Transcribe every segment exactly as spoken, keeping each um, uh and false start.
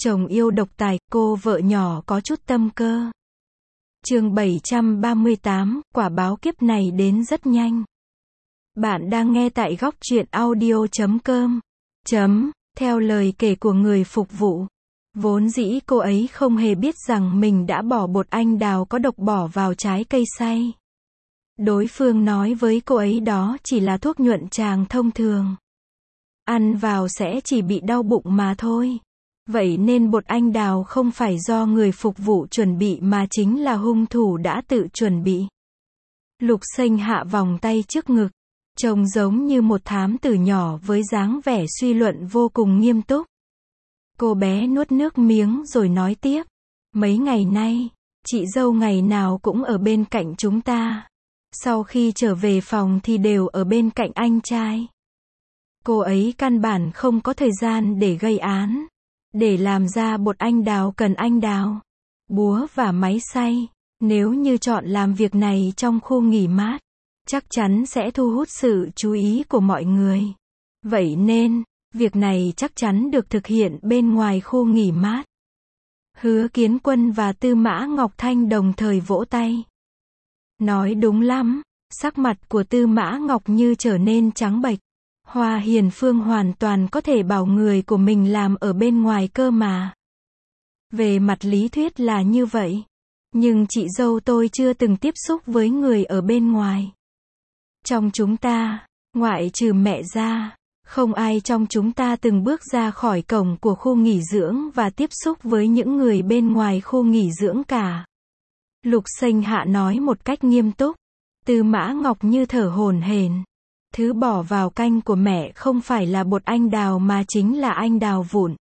Chồng yêu độc tài, cô vợ nhỏ có chút tâm cơ. Chương bảy trăm ba mươi tám, quả báo kiếp này đến rất nhanh. Bạn đang nghe tại góc truyện audio chấm com. Chấm, theo lời kể của người phục vụ. Vốn dĩ cô ấy không hề biết rằng mình đã bỏ bột anh đào có độc bỏ vào trái cây xay. Đối phương nói với cô ấy đó chỉ là thuốc nhuận tràng thông thường. Ăn vào sẽ chỉ bị đau bụng mà thôi. Vậy nên bột anh đào không phải do người phục vụ chuẩn bị mà chính là hung thủ đã tự chuẩn bị. Lục Xanh hạ vòng tay trước ngực, trông giống như một thám tử nhỏ với dáng vẻ suy luận vô cùng nghiêm túc. Cô bé nuốt nước miếng rồi nói tiếp. Mấy ngày nay, chị dâu ngày nào cũng ở bên cạnh chúng ta. Sau khi trở về phòng thì đều ở bên cạnh anh trai. Cô ấy căn bản không có thời gian để gây án. Để làm ra bột anh đào cần anh đào, búa và máy xay. Nếu như chọn làm việc này trong khu nghỉ mát, chắc chắn sẽ thu hút sự chú ý của mọi người. Vậy nên, việc này chắc chắn được thực hiện bên ngoài khu nghỉ mát. Hứa Kiến Quân và Tư Mã Ngọc Thanh đồng thời vỗ tay. Nói đúng lắm, sắc mặt của Tư Mã Ngọc Như trở nên trắng bệch. Hoa Hiền Phương hoàn toàn có thể bảo người của mình làm ở bên ngoài cơ mà. Về mặt lý thuyết là như vậy. Nhưng chị dâu tôi chưa từng tiếp xúc với người ở bên ngoài. Trong chúng ta, ngoại trừ mẹ ra, không ai trong chúng ta từng bước ra khỏi cổng của khu nghỉ dưỡng và tiếp xúc với những người bên ngoài khu nghỉ dưỡng cả. Lục Xanh Hạ nói một cách nghiêm túc. Tư Mã Ngọc Như thở hổn hển. Thứ bỏ vào canh của mẹ không phải là bột anh đào mà chính là anh đào vụn.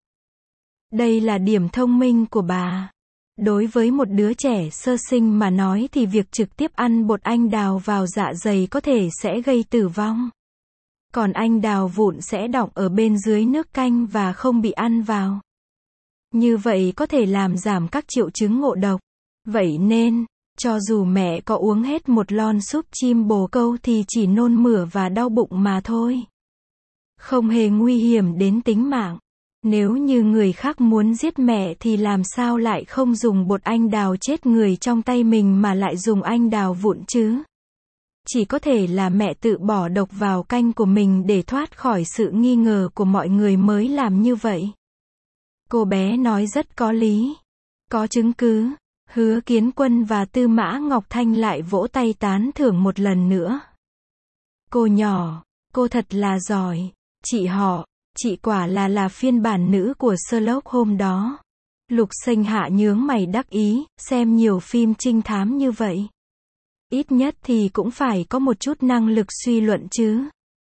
Đây là điểm thông minh của bà. Đối với một đứa trẻ sơ sinh mà nói thì việc trực tiếp ăn bột anh đào vào dạ dày có thể sẽ gây tử vong. Còn anh đào vụn sẽ đọng ở bên dưới nước canh và không bị ăn vào. Như vậy có thể làm giảm các triệu chứng ngộ độc. Vậy nên, cho dù mẹ có uống hết một lon súp chim bồ câu thì chỉ nôn mửa và đau bụng mà thôi. Không hề nguy hiểm đến tính mạng. Nếu như người khác muốn giết mẹ thì làm sao lại không dùng bột anh đào chết người trong tay mình mà lại dùng anh đào vụn chứ? Chỉ có thể là mẹ tự bỏ độc vào canh của mình để thoát khỏi sự nghi ngờ của mọi người mới làm như vậy. Cô bé nói rất có lý. Có chứng cứ. Hứa Kiến Quân và Tư Mã Ngọc Thanh lại vỗ tay tán thưởng một lần nữa. Cô nhỏ, cô thật là giỏi. Chị họ, chị quả là là phiên bản nữ của Sherlock hôm đó. Lục Xanh Hạ nhướng mày đắc ý, xem nhiều phim trinh thám như vậy. Ít nhất thì cũng phải có một chút năng lực suy luận chứ.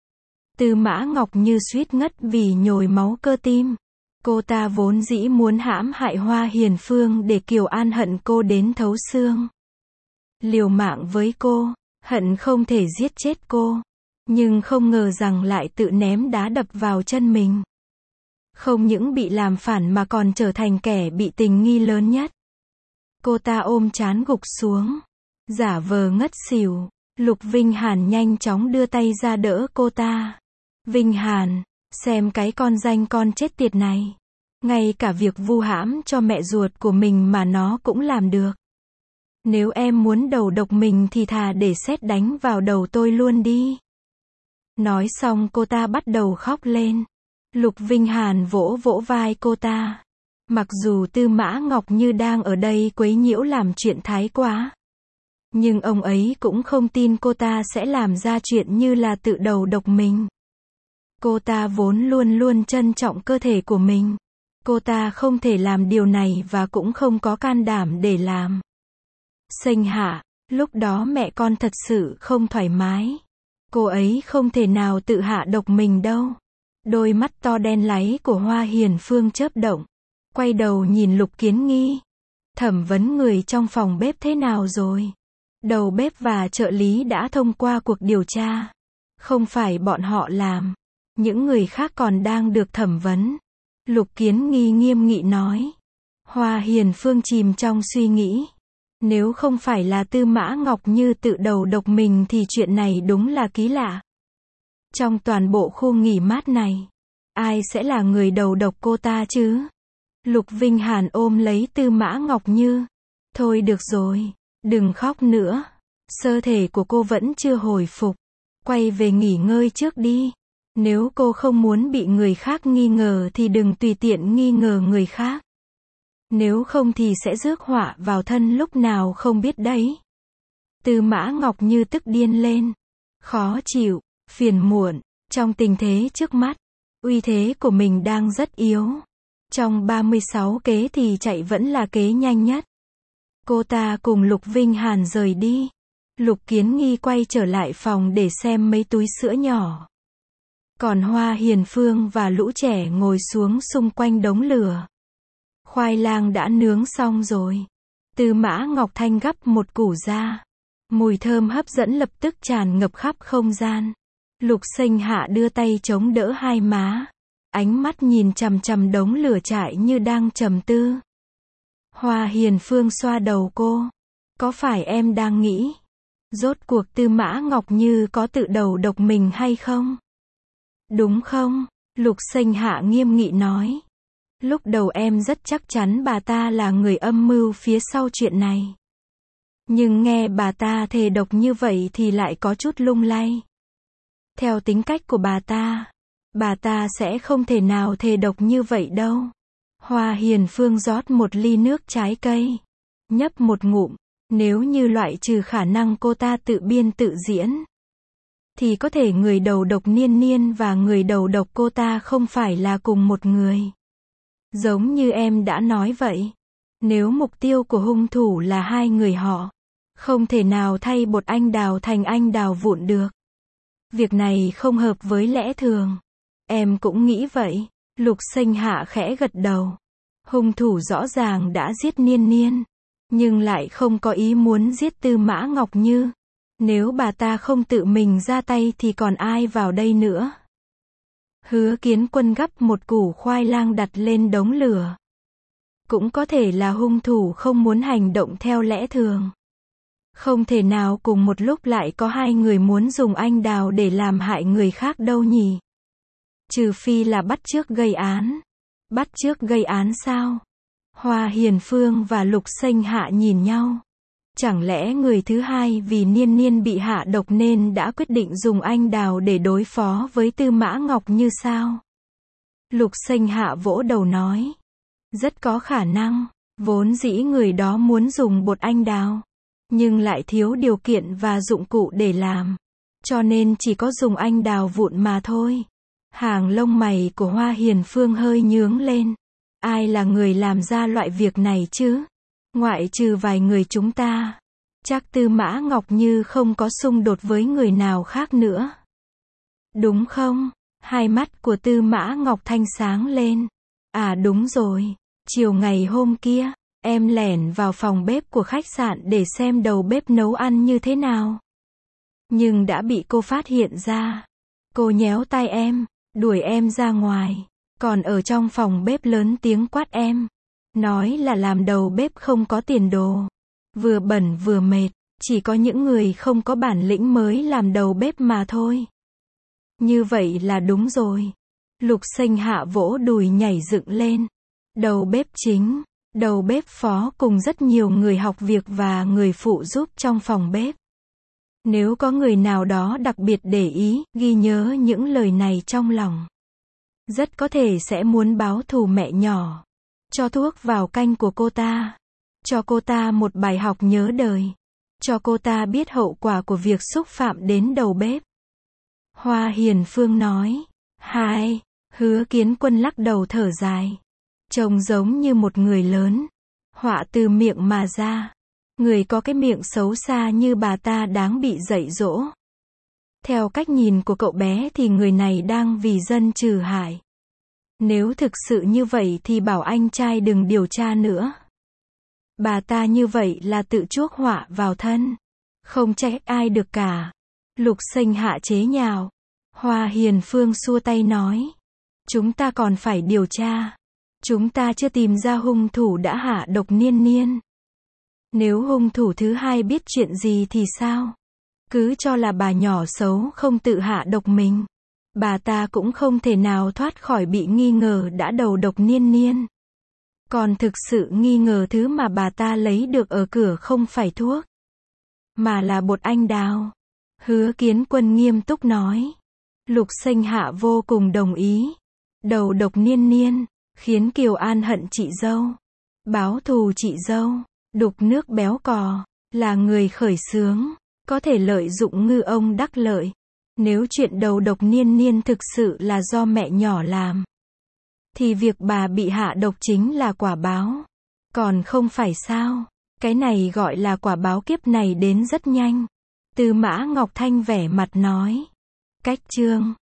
Tư Mã Ngọc Như suýt ngất vì nhồi máu cơ tim. Cô ta vốn dĩ muốn hãm hại Hoa Hiền Phương để Kiều An hận cô đến thấu xương. Liều mạng với cô, hận không thể giết chết cô. Nhưng không ngờ rằng lại tự ném đá đập vào chân mình. Không những bị làm phản mà còn trở thành kẻ bị tình nghi lớn nhất. Cô ta ôm trán gục xuống, giả vờ ngất xỉu. Lục Vinh Hàn nhanh chóng đưa tay ra đỡ cô ta. Vinh Hàn, xem cái con danh con chết tiệt này. Ngay cả việc vu hãm cho mẹ ruột của mình mà nó cũng làm được. Nếu em muốn đầu độc mình thì thà để sét đánh vào đầu tôi luôn đi. Nói xong cô ta bắt đầu khóc lên. Lục Vinh Hàn vỗ vỗ vai cô ta. Mặc dù Tư Mã Ngọc Như đang ở đây quấy nhiễu làm chuyện thái quá. Nhưng ông ấy cũng không tin cô ta sẽ làm ra chuyện như là tự đầu độc mình. Cô ta vốn luôn luôn trân trọng cơ thể của mình. Cô ta không thể làm điều này và cũng không có can đảm để làm. Xanh Hạ, lúc đó mẹ con thật sự không thoải mái. Cô ấy không thể nào tự hạ độc mình đâu. Đôi mắt to đen láy của Hoa Hiền Phương chớp động. Quay đầu nhìn Lục Kiến Nghi. Thẩm vấn người trong phòng bếp thế nào rồi? Đầu bếp và trợ lý đã thông qua cuộc điều tra. Không phải bọn họ làm. Những người khác còn đang được thẩm vấn. Lục Kiến Nghi nghiêm nghị nói. Hoa Hiền Phương chìm trong suy nghĩ. Nếu không phải là Tư Mã Ngọc Như tự đầu độc mình thì chuyện này đúng là kỳ lạ. Trong toàn bộ khu nghỉ mát này, ai sẽ là người đầu độc cô ta chứ? Lục Vinh Hàn ôm lấy Tư Mã Ngọc Như. Thôi được rồi, đừng khóc nữa. Cơ thể của cô vẫn chưa hồi phục. Quay về nghỉ ngơi trước đi. Nếu cô không muốn bị người khác nghi ngờ thì đừng tùy tiện nghi ngờ người khác. Nếu không thì sẽ rước họa vào thân lúc nào không biết đấy. Tư Mã Ngọc Như tức điên lên. Khó chịu, phiền muộn, trong tình thế trước mắt, uy thế của mình đang rất yếu. Trong ba mươi sáu kế thì chạy vẫn là kế nhanh nhất. Cô ta cùng Lục Vinh Hàn rời đi. Lục Kiến Nghi quay trở lại phòng để xem mấy túi sữa nhỏ. Còn Hoa Hiền Phương và lũ trẻ ngồi xuống xung quanh đống lửa. Khoai lang đã nướng xong rồi. Tư Mã Ngọc Thanh gắp một củ ra. Mùi thơm hấp dẫn lập tức tràn ngập khắp không gian. Lục Sinh Hạ đưa tay chống đỡ hai má. Ánh mắt nhìn chằm chằm đống lửa trại như đang trầm tư. Hoa Hiền Phương xoa đầu cô. Có phải em đang nghĩ, rốt cuộc Tư Mã Ngọc Như có tự đầu độc mình hay không? Đúng không? Lục Sinh Hạ nghiêm nghị nói. Lúc đầu em rất chắc chắn bà ta là người âm mưu phía sau chuyện này. Nhưng nghe bà ta thề độc như vậy thì lại có chút lung lay. Theo tính cách của bà ta, bà ta sẽ không thể nào thề độc như vậy đâu. Hoa Hiền Phương rót một ly nước trái cây. Nhấp một ngụm. Nếu như loại trừ khả năng cô ta tự biên tự diễn, thì có thể người đầu độc Niên Niên và người đầu độc cô ta không phải là cùng một người. Giống như em đã nói vậy. Nếu mục tiêu của hung thủ là hai người họ, không thể nào thay bột anh đào thành anh đào vụn được. Việc này không hợp với lẽ thường. Em cũng nghĩ vậy. Lục Sinh Hạ khẽ gật đầu. Hung thủ rõ ràng đã giết Niên Niên, nhưng lại không có ý muốn giết Tư Mã Ngọc Như. Nếu bà ta không tự mình ra tay thì còn ai vào đây nữa? Hứa Kiến Quân gắp một củ khoai lang đặt lên đống lửa. Cũng có thể là hung thủ không muốn hành động theo lẽ thường. Không thể nào cùng một lúc lại có hai người muốn dùng anh đào để làm hại người khác đâu nhỉ? Trừ phi là bắt chước gây án. Bắt chước gây án sao? Hoa Hiền Phương và Lục Sinh Hạ nhìn nhau. Chẳng lẽ người thứ hai vì Niên Niên bị hạ độc nên đã quyết định dùng anh đào để đối phó với Tư Mã Ngọc Như sao? Lục Sinh Hạ vỗ đầu nói. Rất có khả năng. Vốn dĩ người đó muốn dùng bột anh đào, nhưng lại thiếu điều kiện và dụng cụ để làm. Cho nên chỉ có dùng anh đào vụn mà thôi. Hàng lông mày của Hoa Hiền Phương hơi nhướng lên. Ai là người làm ra loại việc này chứ? Ngoại trừ vài người chúng ta. Chắc Tư Mã Ngọc Như không có xung đột với người nào khác nữa. Đúng không? Hai mắt của Tư Mã Ngọc Thanh sáng lên. À đúng rồi. Chiều ngày hôm kia, em lẻn vào phòng bếp của khách sạn để xem đầu bếp nấu ăn như thế nào. Nhưng đã bị cô phát hiện ra. Cô nhéo tay em, đuổi em ra ngoài. Còn ở trong phòng bếp lớn tiếng quát em. Nói là làm đầu bếp không có tiền đồ. Vừa bẩn vừa mệt. Chỉ có những người không có bản lĩnh mới làm đầu bếp mà thôi. Như vậy là đúng rồi. Lục Sinh Hạ vỗ đùi nhảy dựng lên. Đầu bếp chính, đầu bếp phó cùng rất nhiều người học việc và người phụ giúp trong phòng bếp. Nếu có người nào đó đặc biệt để ý, ghi nhớ những lời này trong lòng, rất có thể sẽ muốn báo thù mẹ nhỏ. Cho thuốc vào canh của cô ta. Cho cô ta một bài học nhớ đời. Cho cô ta biết hậu quả của việc xúc phạm đến đầu bếp. Hoa Hiền Phương nói. Hai. Hứa Kiến Quân lắc đầu thở dài. Trông giống như một người lớn. Họa từ miệng mà ra. Người có cái miệng xấu xa như bà ta đáng bị dạy dỗ. Theo cách nhìn của cậu bé thì người này đang vì dân trừ hại. Nếu thực sự như vậy thì bảo anh trai đừng điều tra nữa. Bà ta như vậy là tự chuốc họa vào thân. Không trách ai được cả. Lục Sinh Hạ chế nhạo. Hoa Hiền Phương xua tay nói. Chúng ta còn phải điều tra. Chúng ta chưa tìm ra hung thủ đã hạ độc Niên Niên. Nếu hung thủ thứ hai biết chuyện gì thì sao? Cứ cho là bà nhỏ xấu không tự hạ độc mình. Bà ta cũng không thể nào thoát khỏi bị nghi ngờ đã đầu độc Niên Niên. Còn thực sự nghi ngờ thứ mà bà ta lấy được ở cửa không phải thuốc, mà là bột anh đào. Hứa Kiến Quân nghiêm túc nói. Lục Sinh Hạ vô cùng đồng ý. Đầu độc Niên Niên, khiến Kiều An hận chị dâu, báo thù chị dâu, đục nước béo cò, là người khởi xướng, có thể lợi dụng ngư ông đắc lợi. Nếu chuyện đầu độc Niên Niên thực sự là do mẹ nhỏ làm, thì việc bà bị hạ độc chính là quả báo. Còn không phải sao? Cái này gọi là quả báo kiếp này đến rất nhanh. Tư Mã Ngọc Thanh vẻ mặt nói. Cách chương